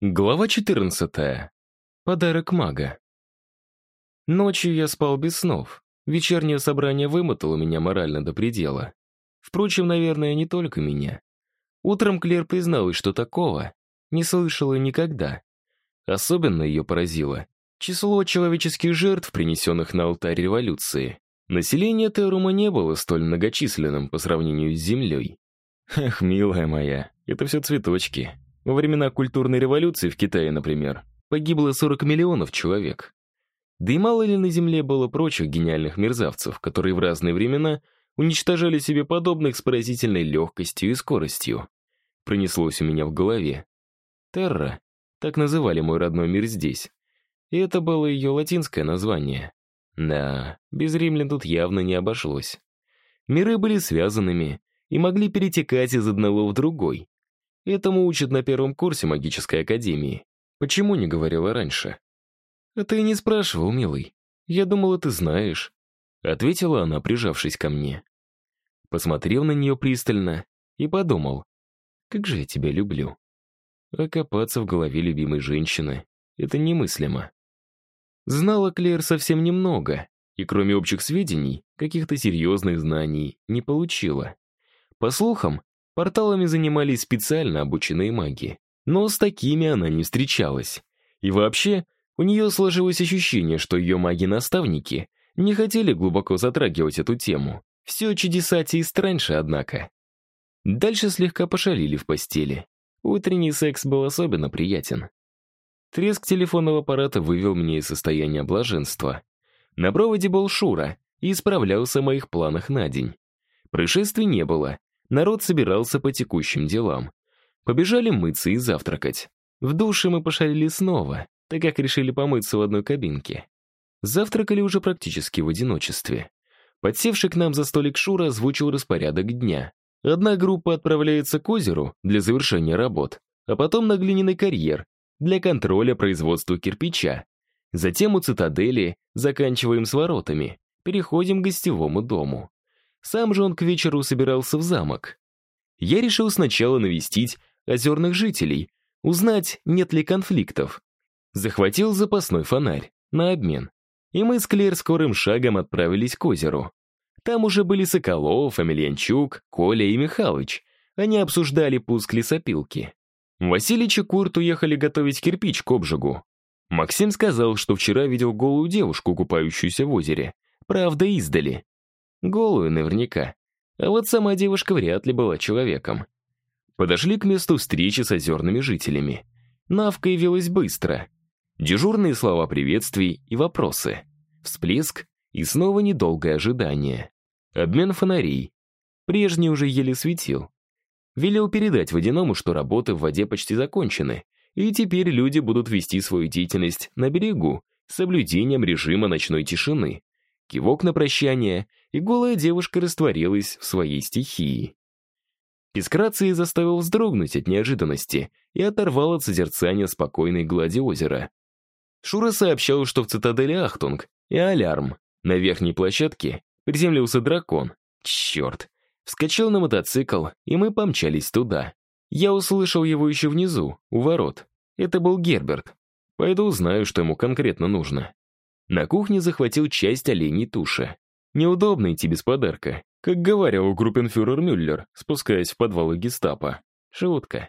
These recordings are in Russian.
Глава 14. Подарок мага. Ночью я спал без снов. Вечернее собрание вымотало меня морально до предела. Впрочем, наверное, не только меня. Утром Клэр призналась, что такого не слышала никогда. Особенно ее поразило число человеческих жертв, принесенных на алтарь революции. Население Терума не было столь многочисленным по сравнению с Землей. Эх, милая моя, это все цветочки. Во времена культурной революции в Китае, например, погибло 40 миллионов человек. Да и мало ли на Земле было прочих гениальных мерзавцев, которые в разные времена уничтожали себе подобных с поразительной легкостью и скоростью. Пронеслось у меня в голове. Терра, так называли мой родной мир здесь. И это было ее латинское название. Да, без римлян тут явно не обошлось. Миры были связанными и могли перетекать из одного в другой. Этому учат на первом курсе магической академии. Почему не говорила раньше? А ты не спрашивал, милый. Я думала, ты знаешь. Ответила она, прижавшись ко мне. Посмотрел на нее пристально и подумал, как же я тебя люблю. А копаться в голове любимой женщины — это немыслимо. Знала Клэр совсем немного, и кроме общих сведений, каких-то серьезных знаний не получила. По слухам, порталами занимались специально обученные маги, но с такими она не встречалась. И вообще, у нее сложилось ощущение, что ее маги-наставники не хотели глубоко затрагивать эту тему. Все чудесатее и страньше, однако. Дальше слегка пошалили в постели. Утренний секс был особенно приятен. Треск телефонного аппарата вывел меня из состояния блаженства. На проводе был Шура и исправлялся о моих планах на день. Происшествий не было. Народ собирался по текущим делам. Побежали мыться и завтракать. В душе мы пошалили снова, так как решили помыться в одной кабинке. Завтракали уже практически в одиночестве. Подсевший к нам за столик Шура озвучил распорядок дня. Одна группа отправляется к озеру для завершения работ, а потом на глиняный карьер для контроля производства кирпича. Затем у цитадели заканчиваем с воротами, переходим к гостевому дому. Сам же он к вечеру собирался в замок. Я решил сначала навестить озерных жителей, узнать, нет ли конфликтов. Захватил запасной фонарь на обмен. И мы с Клэр скорым шагом отправились к озеру. Там уже были Соколов, Амельянчук, Коля и Михалыч. Они обсуждали пуск лесопилки. Василич и Курт уехали готовить кирпич к обжигу. Максим сказал, что вчера видел голую девушку, купающуюся в озере. Правда, издали. Голую наверняка. А вот сама девушка вряд ли была человеком. Подошли к месту встречи с озерными жителями. Навка явилась быстро. Дежурные слова приветствий и вопросы. Всплеск и снова недолгое ожидание. Обмен фонарей. Прежний уже еле светил. Велел передать водяному, что работы в воде почти закончены, и теперь люди будут вести свою деятельность на берегу с соблюдением режима ночной тишины. Кивок на прощание, и голая девушка растворилась в своей стихии. Пискраций заставил вздрогнуть от неожиданности и оторвал от созерцания спокойной глади озера. Шура сообщал, что в цитадели Ахтунг и Алярм на верхней площадке приземлился дракон. Черт! Вскочил на мотоцикл, и мы помчались туда. Я услышал его еще внизу, у ворот. Это был Герберт. Пойду узнаю, что ему конкретно нужно. На кухне захватил часть оленей туши. Неудобно идти без подарка, как говорил группенфюрер Мюллер, спускаясь в подвалы гестапо. Шутка.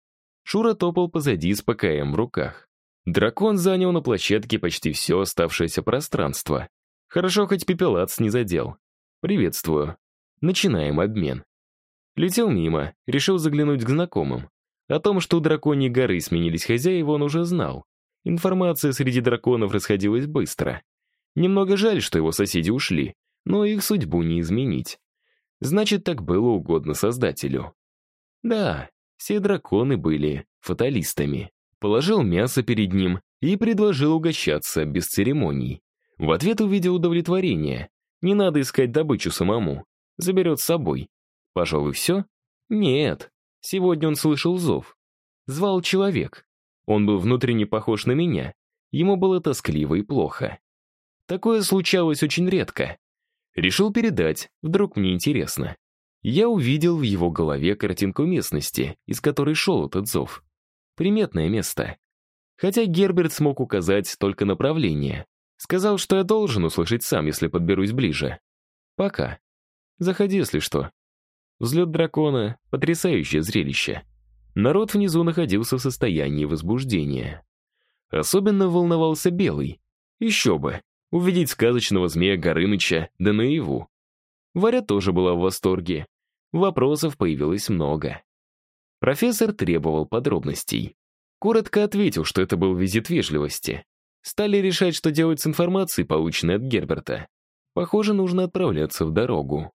Шура топал позади с ПКМ в руках. Дракон занял на площадке почти все оставшееся пространство. Хорошо, хоть пепелац не задел. Приветствую. Начинаем обмен. Летел мимо, решил заглянуть к знакомым. О том, что у драконьей горы сменились хозяева, он уже знал. Информация среди драконов расходилась быстро. Немного жаль, что его соседи ушли, но их судьбу не изменить. Значит, так было угодно Создателю. Да, все драконы были фаталистами. Положил мясо перед ним и предложил угощаться без церемоний. В ответ увидел удовлетворение. Не надо искать добычу самому. Заберет с собой. Пожалуй, все? Нет. Сегодня он слышал зов. Звал человек. Он был внутренне похож на меня. Ему было тоскливо и плохо. Такое случалось очень редко. Решил передать, вдруг мне интересно. Я увидел в его голове картинку местности, из которой шел этот зов. Приметное место. Хотя Герберт смог указать только направление. Сказал, что я должен услышать сам, если подберусь ближе. Пока. Заходи, если что. Взлет дракона — потрясающее зрелище. Народ внизу находился в состоянии возбуждения. Особенно волновался Белый. Еще бы, увидеть сказочного змея Горыныча, да наяву. Варя тоже была в восторге. Вопросов появилось много. Профессор требовал подробностей. Коротко ответил, что это был визит вежливости. Стали решать, что делать с информацией, полученной от Герберта. Похоже, нужно отправляться в дорогу.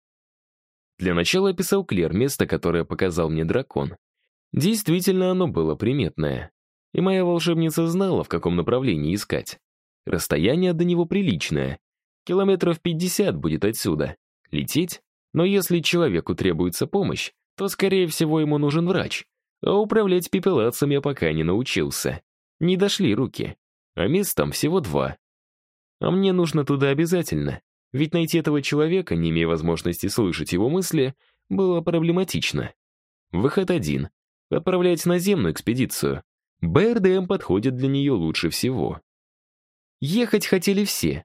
Для начала описал Клер место, которое показал мне дракон. Действительно, оно было приметное. И моя волшебница знала, в каком направлении искать. Расстояние до него приличное. Километров 50 будет отсюда. Лететь? Но если человеку требуется помощь, то, скорее всего, ему нужен врач. А управлять пепелацем я пока не научился. Не дошли руки. А мест там всего 2. А мне нужно туда обязательно. Ведь найти этого человека, не имея возможности слышать его мысли, было проблематично. Выход 1. Отправлять наземную экспедицию. БРДМ подходит для нее лучше всего. Ехать хотели все.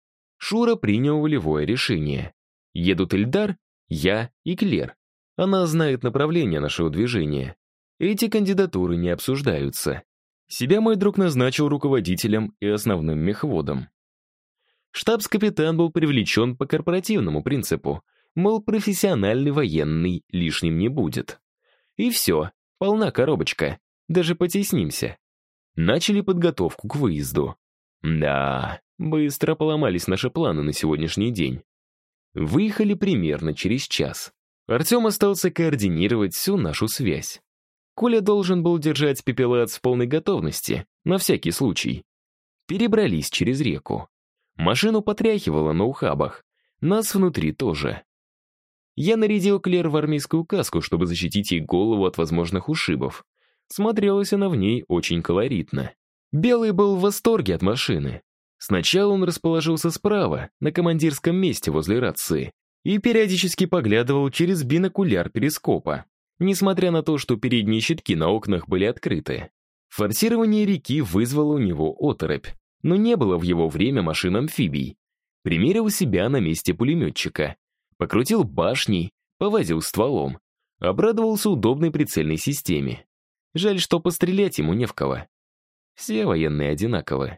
Шура принял волевое решение. Едут Ильдар, я и Клер. Она знает направление нашего движения. Эти кандидатуры не обсуждаются. Себя мой друг назначил руководителем и основным мехводом. Штабс-капитан был привлечен по корпоративному принципу, мол, профессиональный военный лишним не будет. И все, полна коробочка, даже потеснимся. Начали подготовку к выезду. Да, быстро поломались наши планы на сегодняшний день. Выехали примерно через час. Артем остался координировать всю нашу связь. Коля должен был держать пепелац в полной готовности, на всякий случай. Перебрались через реку. Машину потряхивало на ухабах. Нас внутри тоже. Я нарядил Клер в армейскую каску, чтобы защитить ей голову от возможных ушибов. Смотрелась она в ней очень колоритно. Белый был в восторге от машины. Сначала он расположился справа, на командирском месте возле рации, и периодически поглядывал через бинокуляр перископа, несмотря на то, что передние щитки на окнах были открыты. Форсирование реки вызвало у него оторопь, но не было в его время машин-амфибий. Примерил себя на месте пулеметчика. Покрутил башней, повозил стволом. Обрадовался удобной прицельной системе. Жаль, что пострелять ему не в кого. Все военные одинаковы.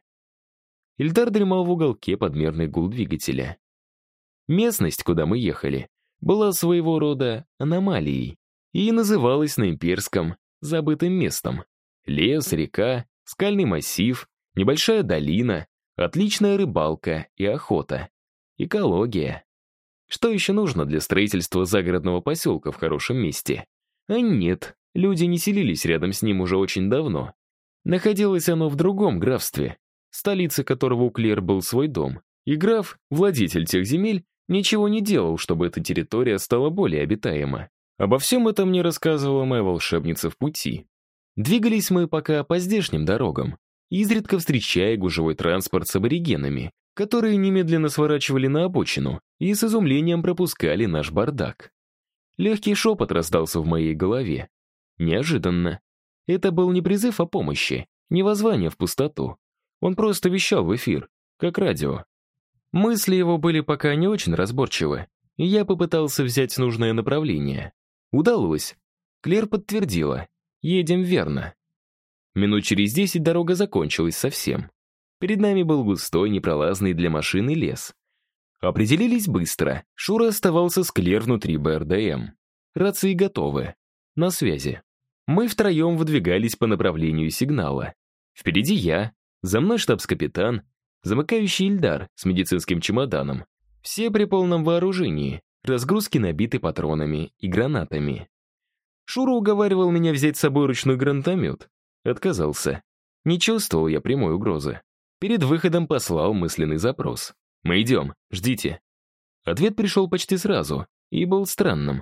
Ильдар дремал в уголке под мерный гул двигателя. Местность, куда мы ехали, была своего рода аномалией и называлась на имперском забытым местом. Лес, река, скальный массив, небольшая долина, отличная рыбалка и охота. Экология. Что еще нужно для строительства загородного поселка в хорошем месте? А нет, люди не селились рядом с ним уже очень давно. Находилось оно в другом графстве, столице которого у Клер был свой дом. И граф, владетель тех земель, ничего не делал, чтобы эта территория стала более обитаема. Обо всем этом мне рассказывала моя волшебница в пути. Двигались мы пока по здешним дорогам, изредка встречая гужевой транспорт с аборигенами, которые немедленно сворачивали на обочину и с изумлением пропускали наш бардак. Легкий шепот раздался в моей голове. Неожиданно. Это был не призыв о помощи, не воззвание в пустоту. Он просто вещал в эфир, как радио. Мысли его были пока не очень разборчивы, и я попытался взять нужное направление. Удалось. Клер подтвердила. Едем верно. Минут через 10 дорога закончилась совсем. Перед нами был густой, непролазный для машины лес. Определились быстро. Шура оставался с Клер внутри БРДМ. Рации готовы. На связи. Мы втроем выдвигались по направлению сигнала. Впереди я, за мной штабс-капитан, замыкающий Ильдар с медицинским чемоданом. Все при полном вооружении, разгрузки набиты патронами и гранатами. Шура уговаривал меня взять с собой ручной гранатомет. Отказался. Не чувствовал я прямой угрозы. Перед выходом послал мысленный запрос. «Мы идем, ждите». Ответ пришел почти сразу и был странным.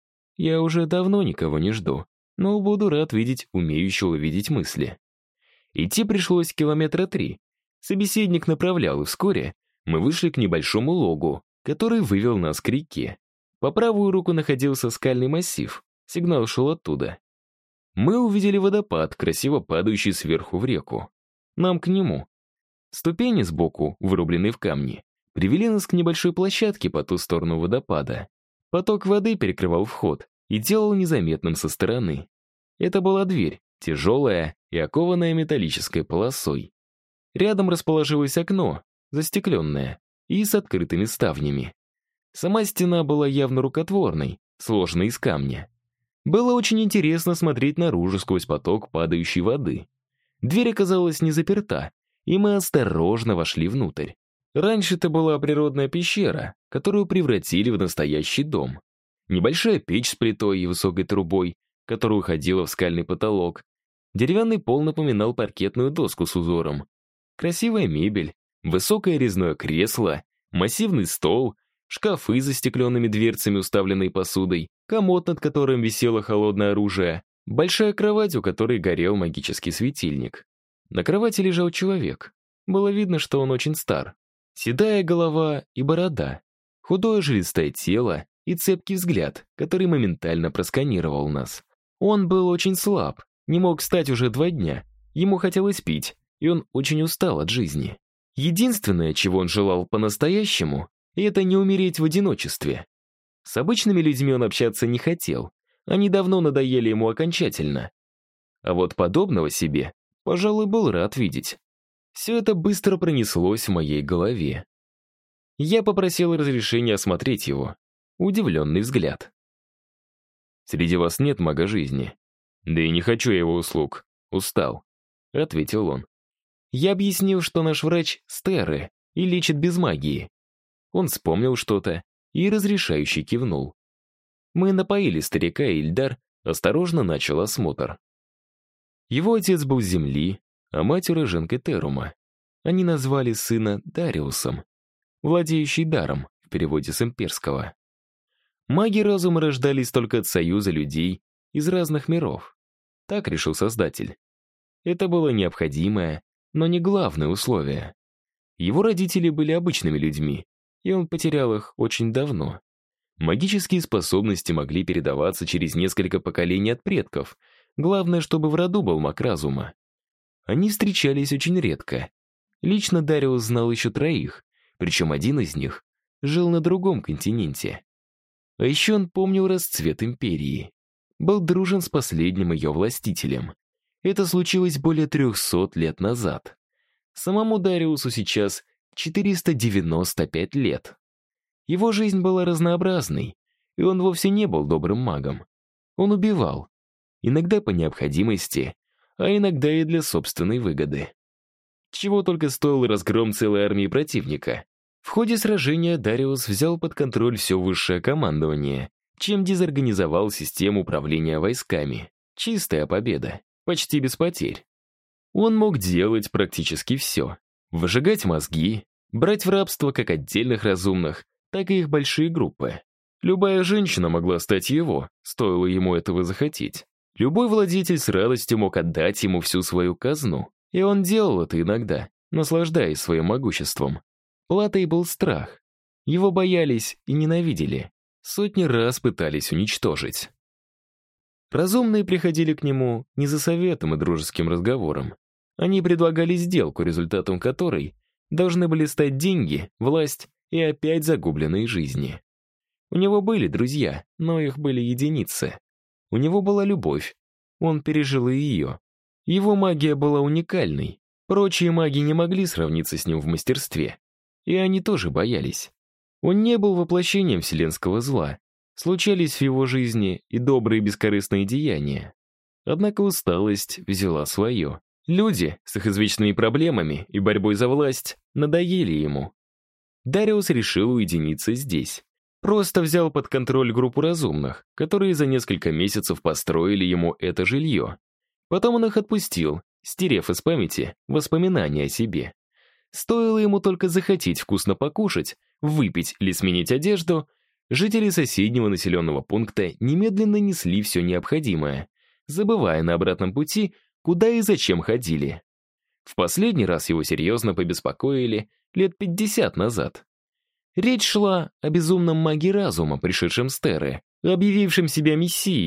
Я уже давно никого не жду, но буду рад видеть умеющего видеть мысли. Идти пришлось километра 3. Собеседник направлял, и вскоре мы вышли к небольшому логу, который вывел нас к реке. По правую руку находился скальный массив, сигнал шел оттуда. Мы увидели водопад, красиво падающий сверху в реку. Нам к нему. Ступени сбоку, вырубленные в камне, привели нас к небольшой площадке по ту сторону водопада. Поток воды перекрывал вход и делал незаметным со стороны. Это была дверь, тяжелая и окованная металлической полосой. Рядом расположилось окно, застекленное, и с открытыми ставнями. Сама стена была явно рукотворной, сложенной из камня. Было очень интересно смотреть наружу сквозь поток падающей воды. Дверь оказалась не заперта, и мы осторожно вошли внутрь. Раньше это была природная пещера, которую превратили в настоящий дом. Небольшая печь с плитой и высокой трубой, которая уходила в скальный потолок. Деревянный пол напоминал паркетную доску с узором. Красивая мебель, высокое резное кресло, массивный стол, шкафы с застекленными дверцами, уставленные посудой, комод, над которым висело холодное оружие, большая кровать, у которой горел магический светильник. На кровати лежал человек. Было видно, что он очень стар. Седая голова и борода, худое жилистое тело и цепкий взгляд, который моментально просканировал нас. Он был очень слаб, не мог встать уже 2 дня, ему хотелось пить, и он очень устал от жизни. Единственное, чего он желал по-настоящему, это не умереть в одиночестве. С обычными людьми он общаться не хотел, они давно надоели ему окончательно. А вот подобного себе, пожалуй, был рад видеть. Все это быстро пронеслось в моей голове. Я попросил разрешения осмотреть его. Удивленный взгляд. «Среди вас нет мага жизни. Да и не хочу я его услуг. Устал», — ответил он. Я объяснил, что наш врач — Стеры и лечит без магии. Он вспомнил что-то и разрешающе кивнул. Мы напоили старика, и Ильдар осторожно начал осмотр. Его отец был с земли, а мать уроженкой Терума. Они назвали сына Дариусом, владеющий даром, в переводе с имперского. Маги разума рождались только от союза людей из разных миров. Так решил Создатель. Это было необходимое, но не главное условие. Его родители были обычными людьми, и он потерял их очень давно. Магические способности могли передаваться через несколько поколений от предков. Главное, чтобы в роду был маг разума. Они встречались очень редко. Лично Дариус знал еще 3, причем один из них жил на другом континенте. А еще он помнил расцвет империи. Был дружен с последним ее властителем. Это случилось более 300 лет назад. Самому Дариусу сейчас 495 лет. Его жизнь была разнообразной, и он вовсе не был добрым магом. Он убивал. Иногда по необходимости, а иногда и для собственной выгоды. Чего только стоил разгром целой армии противника. В ходе сражения Дариус взял под контроль все высшее командование, чем дезорганизовал систему управления войсками. Чистая победа, почти без потерь. Он мог делать практически все. Выжигать мозги, брать в рабство как отдельных разумных, так и их большие группы. Любая женщина могла стать его, стоило ему этого захотеть. Любой владетель с радостью мог отдать ему всю свою казну, и он делал это иногда, наслаждаясь своим могуществом. Платой был страх. Его боялись и ненавидели. Сотни раз пытались уничтожить. Разумные приходили к нему не за советом и дружеским разговором. Они предлагали сделку, результатом которой должны были стать деньги, власть и опять загубленные жизни. У него были друзья, но их были единицы. У него была любовь, он пережил и ее. Его магия была уникальной, прочие маги не могли сравниться с ним в мастерстве. И они тоже боялись. Он не был воплощением вселенского зла. Случались в его жизни и добрые бескорыстные деяния. Однако усталость взяла свое. Люди с их извечными проблемами и борьбой за власть надоели ему. Дариус решил уединиться здесь. Просто взял под контроль группу разумных, которые за несколько месяцев построили ему это жилье. Потом он их отпустил, стерев из памяти воспоминания о себе. Стоило ему только захотеть вкусно покушать, выпить или сменить одежду, жители соседнего населенного пункта немедленно несли все необходимое, забывая на обратном пути, куда и зачем ходили. В последний раз его серьезно побеспокоили лет 50 назад. Речь шла о безумном маге разума, пришедшем с Терры, объявившем себя мессией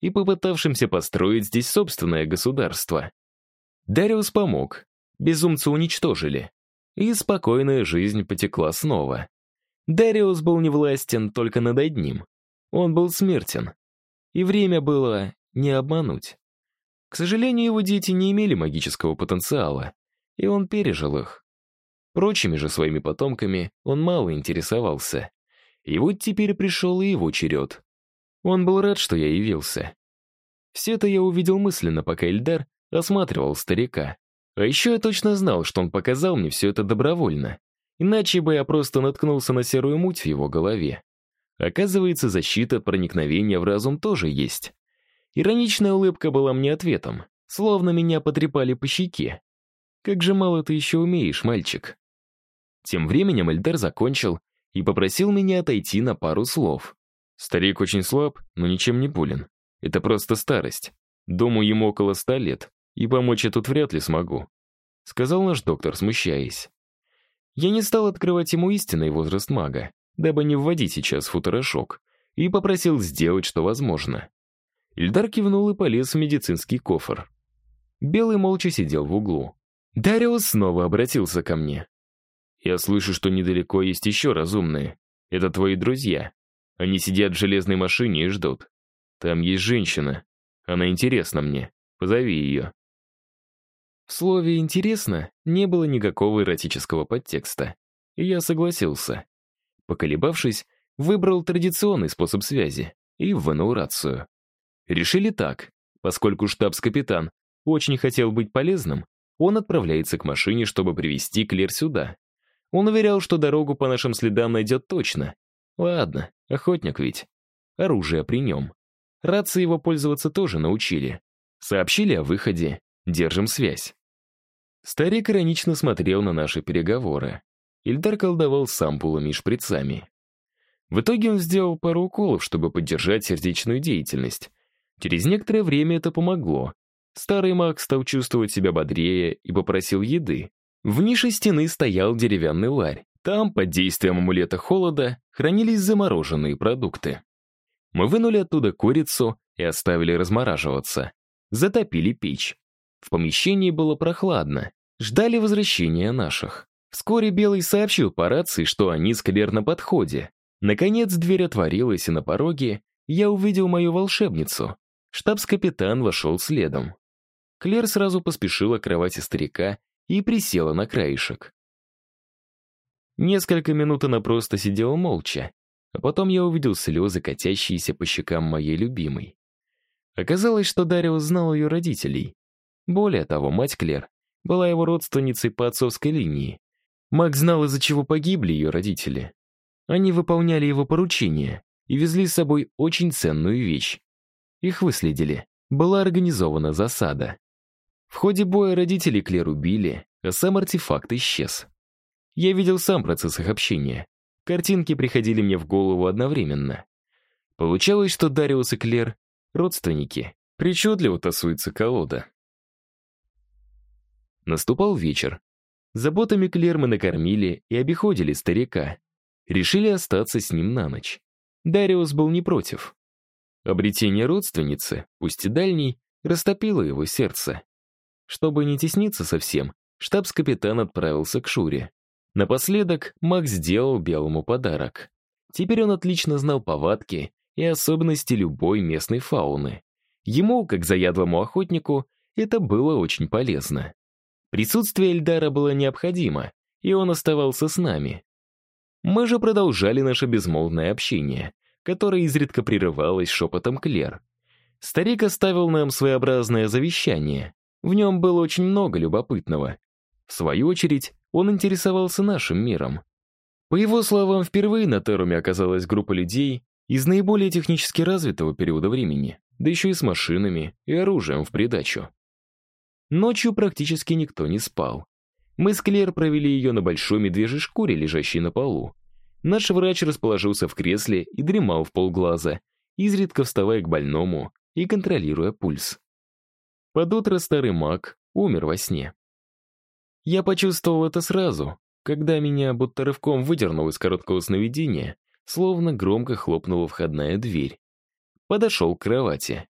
и попытавшимся построить здесь собственное государство. Дариус помог, безумца уничтожили, и спокойная жизнь потекла снова. Дариус был не властен только над одним. Он был смертен. И время было не обмануть. К сожалению, его дети не имели магического потенциала, и он пережил их. Прочими же своими потомками он мало интересовался. И вот теперь пришел и его черед. Он был рад, что я явился. Все это я увидел мысленно, пока Ильдар осматривал старика. А еще я точно знал, что он показал мне все это добровольно. Иначе бы я просто наткнулся на серую муть в его голове. Оказывается, защита от проникновения в разум тоже есть. Ироничная улыбка была мне ответом, словно меня потрепали по щеке. Как же мало ты еще умеешь, мальчик. Тем временем Ильдар закончил и попросил меня отойти на пару слов. Старик очень слаб, но ничем не болен. Это просто старость. Думаю, ему около 100 лет, и помочь я тут вряд ли смогу», — сказал наш доктор, смущаясь. Я не стал открывать ему истинный возраст мага, дабы не вводить сейчас в футурошок, и попросил сделать, что возможно. Ильдар кивнул и полез в медицинский кофр. Белый молча сидел в углу. Дариус снова обратился ко мне. «Я слышу, что недалеко есть еще разумные. Это твои друзья. Они сидят в железной машине и ждут. Там есть женщина. Она интересна мне. Позови ее». В слове «интересно» не было никакого эротического подтекста, и я согласился. Поколебавшись, выбрал традиционный способ связи и вынул рацию. Решили так: поскольку штабс-капитан очень хотел быть полезным, он отправляется к машине, чтобы привести Клер сюда. Он уверял, что дорогу по нашим следам найдет точно. Ладно, охотник ведь. Оружие при нем. Рации его пользоваться тоже научили. Сообщили о выходе. Держим связь. Старик иронично смотрел на наши переговоры. Ильдар колдовал с ампулами и шприцами. В итоге он сделал пару уколов, чтобы поддержать сердечную деятельность. Через некоторое время это помогло. Старый маг стал чувствовать себя бодрее и попросил еды. В нише стены стоял деревянный ларь. Там, под действием амулета холода, хранились замороженные продукты. Мы вынули оттуда курицу и оставили размораживаться. Затопили печь. В помещении было прохладно. Ждали возвращения наших. Вскоре Белый сообщил по рации, что они с Клер на подходе. Наконец дверь отворилась, и на пороге я увидел мою волшебницу. Штабс-капитан вошел следом. Клер сразу поспешила к кровати старика и присела на краешек. Несколько минут она просто сидела молча, а потом я увидел слезы, катящиеся по щекам моей любимой. Оказалось, что Дариус знал ее родителей. Более того, мать Клер была его родственницей по отцовской линии. Маг знал, из-за чего погибли ее родители. Они выполняли его поручения и везли с собой очень ценную вещь. Их выследили. Была организована засада. В ходе боя родителей Клер убили, а сам артефакт исчез. Я видел сам процесс их общения. Картинки приходили мне в голову одновременно. Получалось, что Дариус и Клер — родственники. Причудливо тасуется колода. Наступал вечер. Заботами Клер мы накормили и обиходили старика. Решили остаться с ним на ночь. Дариус был не против. Обретение родственницы, пусть и дальней, растопило его сердце. Чтобы не тесниться совсем, штабс-капитан отправился к Шуре. Напоследок Макс сделал Белому подарок. Теперь он отлично знал повадки и особенности любой местной фауны. Ему, как заядлому охотнику, это было очень полезно. Присутствие Эльдара было необходимо, и он оставался с нами. Мы же продолжали наше безмолвное общение, которое изредка прерывалось шепотом Клер. Старик оставил нам своеобразное завещание. В нем было очень много любопытного. В свою очередь, он интересовался нашим миром. По его словам, впервые на Теруме оказалась группа людей из наиболее технически развитого периода времени, да еще и с машинами и оружием в придачу. Ночью практически никто не спал. Мы с Клер провели ее на большой медвежьей шкуре, лежащей на полу. Наш врач расположился в кресле и дремал в полглаза, изредка вставая к больному и контролируя пульс. Под утро старый маг умер во сне. Я почувствовал это сразу, когда меня будто рывком выдернул из короткого сновидения, словно громко хлопнула входная дверь. Подошел к кровати.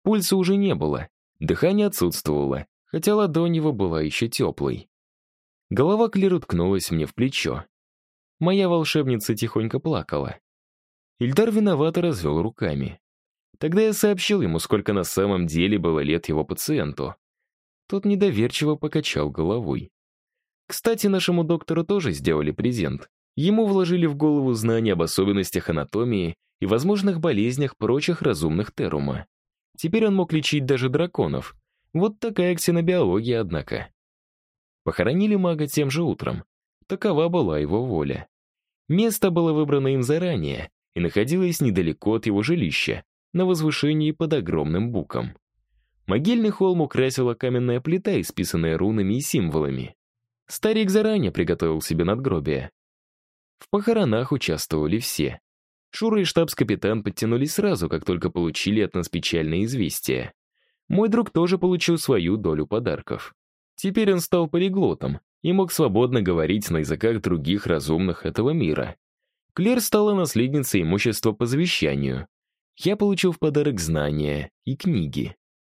Пульса уже не было, дыхание отсутствовало, хотя ладонь его была еще теплой. Голова Клэр уткнулась мне в плечо. Моя волшебница тихонько плакала. Ильдар виновато развел руками. Тогда я сообщил ему, сколько на самом деле было лет его пациенту. Тот недоверчиво покачал головой. Кстати, нашему доктору тоже сделали презент. Ему вложили в голову знания об особенностях анатомии и возможных болезнях прочих разумных Терума. Теперь он мог лечить даже драконов. Вот такая ксенобиология, однако. Похоронили мага тем же утром. Такова была его воля. Место было выбрано им заранее и находилось недалеко от его жилища, на возвышении под огромным буком. Могильный холм украсила каменная плита, исписанная рунами и символами. Старик заранее приготовил себе надгробие. В похоронах участвовали все. Шура и штабс-капитан подтянулись сразу, как только получили от нас печальное известие. Мой друг тоже получил свою долю подарков. Теперь он стал полиглотом и мог свободно говорить на языках других разумных этого мира. Клэр стала наследницей имущества по завещанию. Я получил в подарок знания и книги.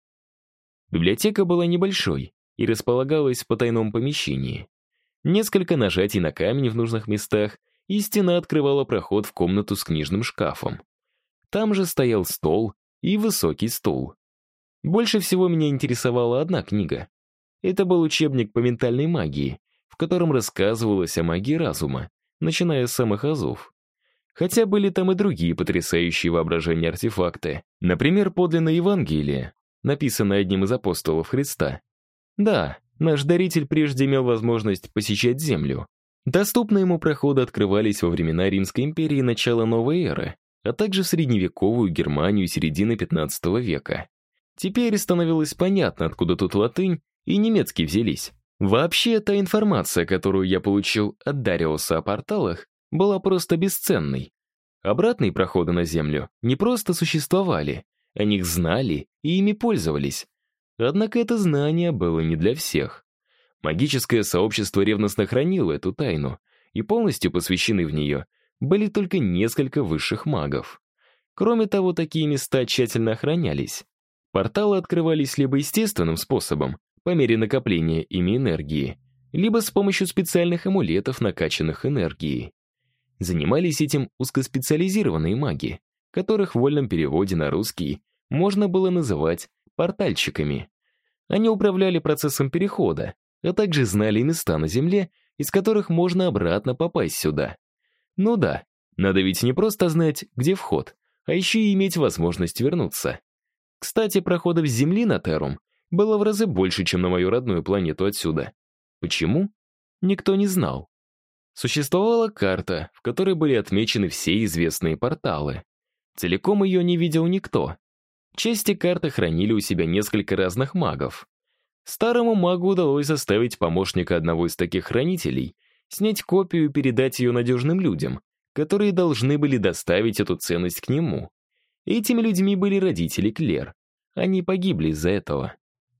Библиотека была небольшой и располагалась в потайном помещении. Несколько нажатий на камень в нужных местах, и стена открывала проход в комнату с книжным шкафом. Там же стоял стол и высокий стул. Больше всего меня интересовала одна книга. Это был учебник по ментальной магии, в котором рассказывалось о магии разума, начиная с самых азов. Хотя были там и другие потрясающие воображения артефакты. Например, подлинное Евангелие, написанное одним из апостолов Христа. Да, наш даритель прежде имел возможность посещать Землю. Доступные ему проходы открывались во времена Римской империи начала новой эры, а также в средневековую Германию середины XV века. Теперь становилось понятно, откуда тут латынь и немецкий взялись. Вообще, та информация, которую я получил от Дариуса о порталах, была просто бесценной. Обратные проходы на Землю не просто существовали, о них знали и ими пользовались. Однако это знание было не для всех. Магическое сообщество ревностно хранило эту тайну, и полностью посвящены в нее были только несколько высших магов. Кроме того, такие места тщательно охранялись. Порталы открывались либо естественным способом, по мере накопления ими энергии, либо с помощью специальных амулетов, накачанных энергией. Занимались этим узкоспециализированные маги, которых в вольном переводе на русский можно было называть портальщиками. Они управляли процессом перехода, а также знали места на Земле, из которых можно обратно попасть сюда. Ну да, надо ведь не просто знать, где вход, а еще и иметь возможность вернуться. Кстати, проходов с Земли на Террум было в разы больше, чем на мою родную планету отсюда. Почему? Никто не знал. Существовала карта, в которой были отмечены все известные порталы. Целиком ее не видел никто. Части карты хранили у себя несколько разных магов. Старому магу удалось заставить помощника одного из таких хранителей снять копию и передать ее надежным людям, которые должны были доставить эту ценность к нему. Этими людьми были родители Клэр. Они погибли из-за этого.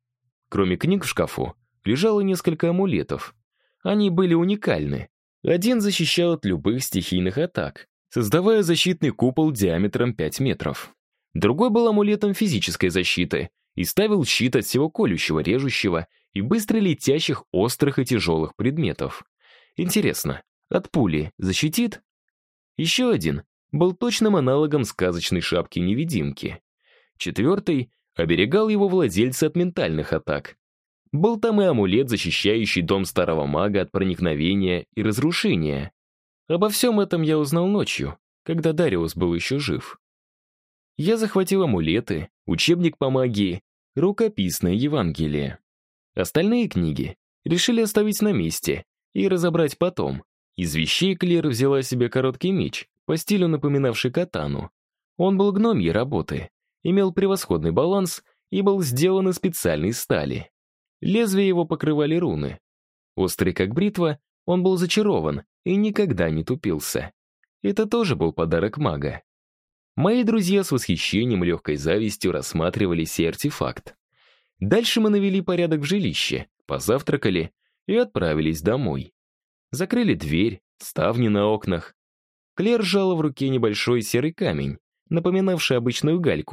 Кроме книг в шкафу, лежало несколько амулетов. Они были уникальны. Один защищал от любых стихийных атак, создавая защитный купол диаметром 5 метров. Другой был амулетом физической защиты и ставил щит от всего колющего, режущего и быстро летящих острых и тяжелых предметов. Интересно, от пули защитит? Еще один был точным аналогом сказочной шапки-невидимки. Четвертый оберегал его владельца от ментальных атак. Был там и амулет, защищающий дом старого мага от проникновения и разрушения. Обо всем этом я узнал ночью, когда Дариус был еще жив. Я захватил амулеты, учебник по магии, рукописное Евангелие. Остальные книги решили оставить на месте и разобрать потом. Из вещей Клэр взяла себе короткий меч, по стилю напоминавший катану. Он был гномьей работы, имел превосходный баланс и был сделан из специальной стали. Лезвия его покрывали руны. Острый как бритва, он был зачарован и никогда не тупился. Это тоже был подарок мага. Мои друзья с восхищением и легкой завистью рассматривали сей артефакт. Дальше мы навели порядок в жилище, позавтракали и отправились домой. Закрыли дверь, ставни на окнах. Клэр сжала в руке небольшой серый камень, напоминавший обычную гальку,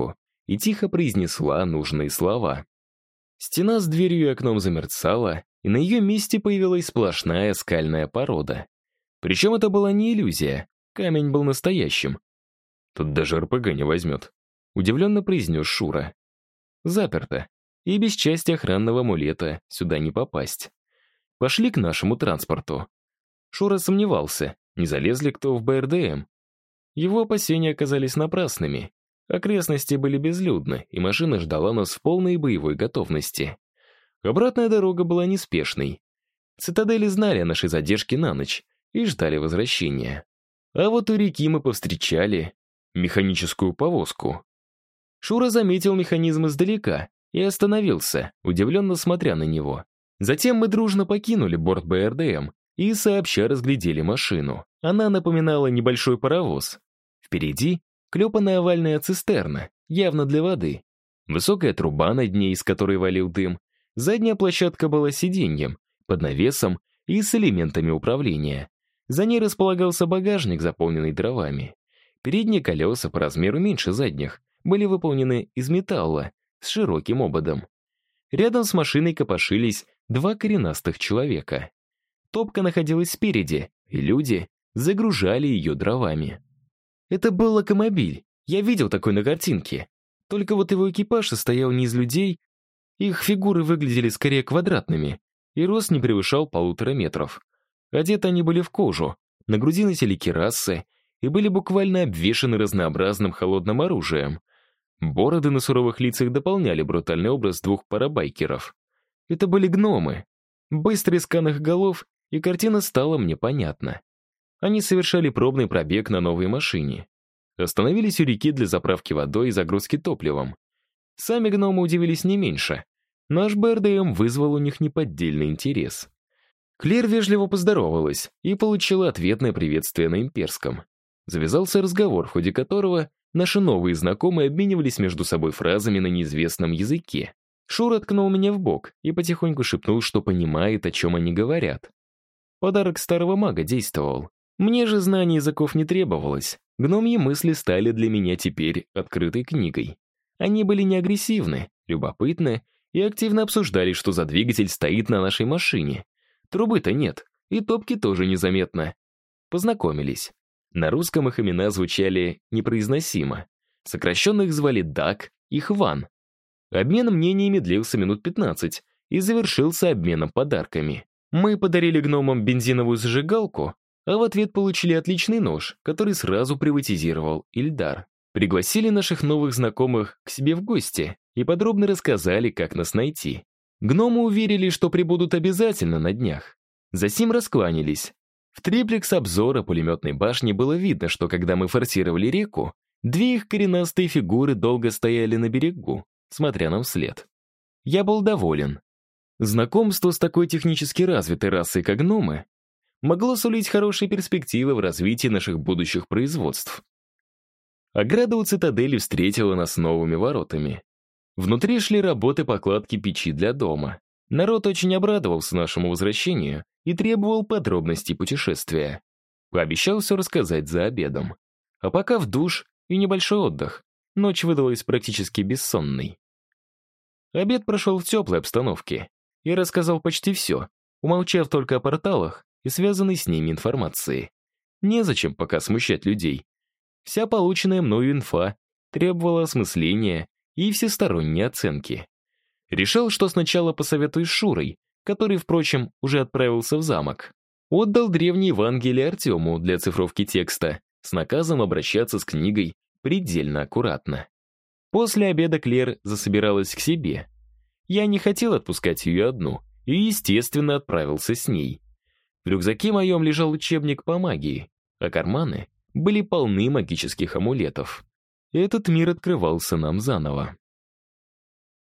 и тихо произнесла нужные слова. Стена с дверью и окном замерцала, и на ее месте появилась сплошная скальная порода. Причем это была не иллюзия, камень был настоящим. «Тут даже РПГ не возьмет», — удивленно произнес Шура. «Заперто, и без части охранного амулета сюда не попасть. Пошли к нашему транспорту». Шура сомневался, не залез ли кто в БРДМ. Его опасения оказались напрасными. Окрестности были безлюдны, и машина ждала нас в полной боевой готовности. Обратная дорога была неспешной. Цитадели знали о нашей задержке на ночь и ждали возвращения. А вот у реки мы повстречали механическую повозку. Шура заметил механизм издалека и остановился, удивленно смотря на него. Затем мы дружно покинули борт БРДМ и сообща разглядели машину. Она напоминала небольшой паровоз. Впереди клепанная овальная цистерна, явно для воды. Высокая труба над ней, из которой валил дым. Задняя площадка была сиденьем, под навесом и с элементами управления. За ней располагался багажник, заполненный дровами. Передние колеса по размеру меньше задних были выполнены из металла с широким ободом. Рядом с машиной копошились два коренастых человека. Топка находилась спереди, и люди загружали ее дровами. Это был локомобиль, я видел такой на картинке. Только вот его экипаж состоял не из людей, их фигуры выглядели скорее квадратными, и рост не превышал 1,5 метров. Одеты они были в кожу, на груди носили кирасы и были буквально обвешаны разнообразным холодным оружием. Бороды на суровых лицах дополняли брутальный образ двух парабайкеров. Это были гномы. Быстрый скан их голов, и картина стала мне понятна. Они совершали пробный пробег на новой машине. Остановились у реки для заправки водой и загрузки топливом. Сами гномы удивились не меньше. Наш БРДМ вызвал у них неподдельный интерес. Клер вежливо поздоровалась и получила ответное приветствие на имперском. Завязался разговор, в ходе которого наши новые знакомые обменивались между собой фразами на неизвестном языке. Шура ткнул меня в бок и потихоньку шепнул, что понимает, о чем они говорят. Подарок старого мага действовал. Мне же знаний языков не требовалось. Гномьи мысли стали для меня теперь открытой книгой. Они были не агрессивны, любопытны и активно обсуждали, что за двигатель стоит на нашей машине. Трубы-то нет, и топки тоже незаметно. Познакомились. На русском их имена звучали непроизносимо. Сокращенно их звали Дак и Хван. Обмен мнениями длился минут 15 и завершился обменом подарками. Мы подарили гномам бензиновую зажигалку, а в ответ получили отличный нож, который сразу приватизировал Ильдар. Пригласили наших новых знакомых к себе в гости и подробно рассказали, как нас найти. Гномы уверили, что прибудут обязательно на днях. Засим раскланялись. В триплекс обзора пулеметной башни было видно, что когда мы форсировали реку, две их коренастые фигуры долго стояли на берегу, смотря нам вслед. Я был доволен. Знакомство с такой технически развитой расой, как гномы, могло сулить хорошие перспективы в развитии наших будущих производств. Ограда у цитадели встретила нас новыми воротами. Внутри шли работы по кладке печи для дома. Народ очень обрадовался нашему возвращению и требовал подробностей путешествия. Пообещал все рассказать за обедом. А пока в душ и небольшой отдых. Ночь выдалась практически бессонной. Обед прошел в теплой обстановке. Я рассказал почти все, умолчав только о порталах и связанной с ними информации. Незачем пока смущать людей. Вся полученная мною инфа требовала осмысления и всесторонней оценки. Решил, что сначала посоветуюсь с Шурой, который, впрочем, уже отправился в замок. Отдал древнее Евангелие Артему для оцифровки текста с наказом обращаться с книгой предельно аккуратно. После обеда Клер засобиралась к себе. Я не хотел отпускать ее одну и, естественно, отправился с ней. В рюкзаке моем лежал учебник по магии, а карманы были полны магических амулетов. Этот мир открывался нам заново.